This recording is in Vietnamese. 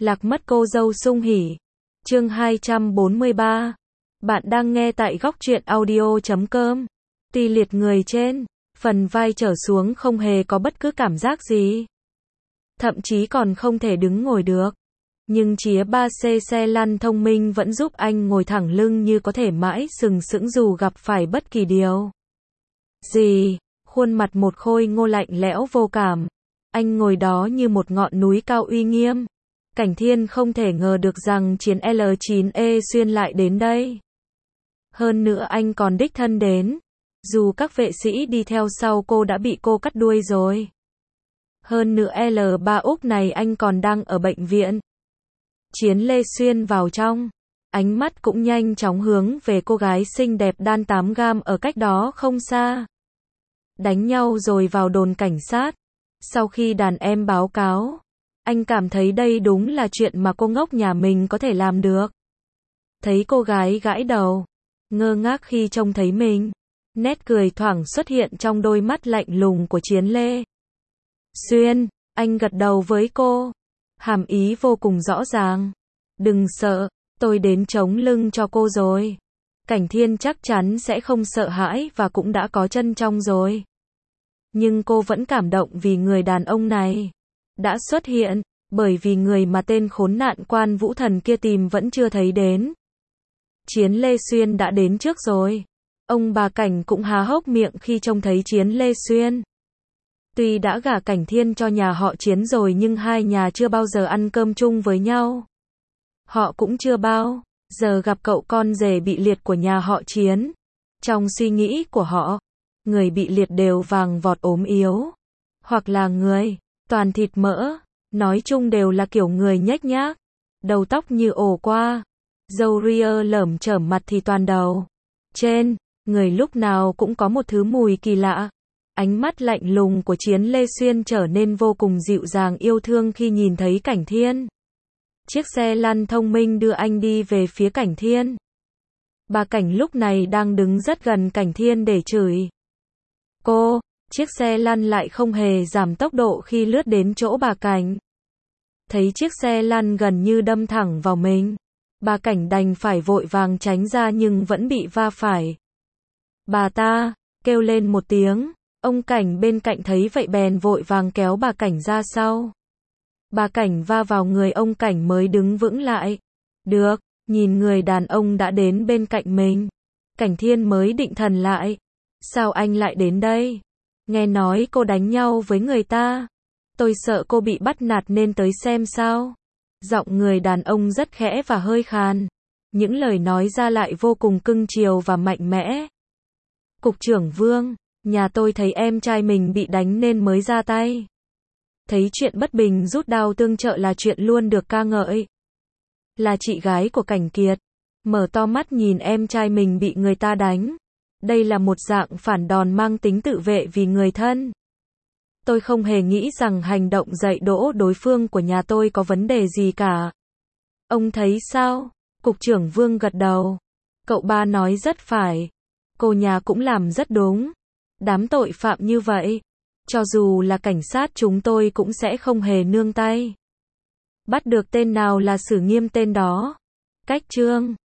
Lạc mất cô dâu sung hỉ. Chương 243. Bạn đang nghe tại góc truyện audio.com. Tì liệt người trên, phần vai trở xuống không hề có bất cứ cảm giác gì. Thậm chí còn không thể đứng ngồi được. Nhưng chía 3C xe lăn thông minh vẫn giúp anh ngồi thẳng lưng như có thể mãi sừng sững dù gặp phải bất kỳ điều gì. Khuôn mặt một khôi ngô lạnh lẽo vô cảm. Anh ngồi đó như một ngọn núi cao uy nghiêm. Cảnh Thiên không thể ngờ được rằng chiến L9E xuyên lại đến đây. Hơn nữa anh còn đích thân đến. Dù các vệ sĩ đi theo sau cô đã bị cô cắt đuôi rồi. Hơn nữa L3 Úc này anh còn đang ở bệnh viện. Chiến Lê xuyên vào trong. Ánh mắt cũng nhanh chóng hướng về cô gái xinh đẹp đan 8 gam ở cách đó không xa. Đánh nhau rồi vào đồn cảnh sát. Sau khi đàn em báo cáo, anh cảm thấy đây đúng là chuyện mà cô ngốc nhà mình có thể làm được. Thấy cô gái gãi đầu, ngơ ngác khi trông thấy mình. Nét cười thoảng xuất hiện trong đôi mắt lạnh lùng của Chiến Lê. Xuyên, anh gật đầu với cô. Hàm ý vô cùng rõ ràng. Đừng sợ, tôi đến chống lưng cho cô rồi. Cảnh Thiên chắc chắn sẽ không sợ hãi và cũng đã có chân trong rồi. Nhưng cô vẫn cảm động vì người đàn ông này đã xuất hiện, bởi vì người mà tên khốn nạn Quan Vũ Thần kia tìm vẫn chưa thấy đến. Chiến Lê Xuyên đã đến trước rồi. Ông bà Cảnh cũng há hốc miệng khi trông thấy Chiến Lê Xuyên. Tuy đã gả Cảnh Thiên cho nhà họ Chiến rồi nhưng hai nhà chưa bao giờ ăn cơm chung với nhau. Họ cũng chưa bao giờ gặp cậu con rể bị liệt của nhà họ Chiến. Trong suy nghĩ của họ, người bị liệt đều vàng vọt ốm yếu, hoặc là người toàn thịt mỡ, nói chung đều là kiểu người nhếch nhác, đầu tóc như ổ qua, râu ria lởm chởm, mặt thì toàn đầu. Trên người lúc nào cũng có một thứ mùi kỳ lạ. Ánh mắt lạnh lùng của Chiến Lê Xuyên trở nên vô cùng dịu dàng yêu thương khi nhìn thấy Cảnh Thiên. Chiếc xe lăn thông minh đưa anh đi về phía Cảnh Thiên. Bà Cảnh lúc này đang đứng rất gần Cảnh Thiên để chửi cô. Chiếc xe lăn lại không hề giảm tốc độ khi lướt đến chỗ bà Cảnh. Thấy chiếc xe lăn gần như đâm thẳng vào mình, bà Cảnh đành phải vội vàng tránh ra nhưng vẫn bị va phải. Bà ta kêu lên một tiếng. Ông Cảnh bên cạnh thấy vậy bèn vội vàng kéo bà Cảnh ra sau. Bà Cảnh va vào người ông Cảnh mới đứng vững lại. Được, nhìn người đàn ông đã đến bên cạnh mình, Cảnh Thiên mới định thần lại. Sao anh lại đến đây? Nghe nói cô đánh nhau với người ta. Tôi sợ cô bị bắt nạt nên tới xem sao. Giọng người đàn ông rất khẽ và hơi khàn. Những lời nói ra lại vô cùng cưng chiều và mạnh mẽ. Cục trưởng Vương, nhà tôi thấy em trai mình bị đánh nên mới ra tay. Thấy chuyện bất bình rút đao tương trợ là chuyện luôn được ca ngợi. Là chị gái của Cảnh Kiệt. Mở to mắt nhìn em trai mình bị người ta đánh. Đây là một dạng phản đòn mang tính tự vệ vì người thân. Tôi không hề nghĩ rằng hành động dạy dỗ đối phương của nhà tôi có vấn đề gì cả. Ông thấy sao? Cục trưởng Vương gật đầu. Cậu ba nói rất phải. Cô nhà cũng làm rất đúng. Đám tội phạm như vậy, cho dù là cảnh sát chúng tôi cũng sẽ không hề nương tay. Bắt được tên nào là xử nghiêm tên đó. Cách chương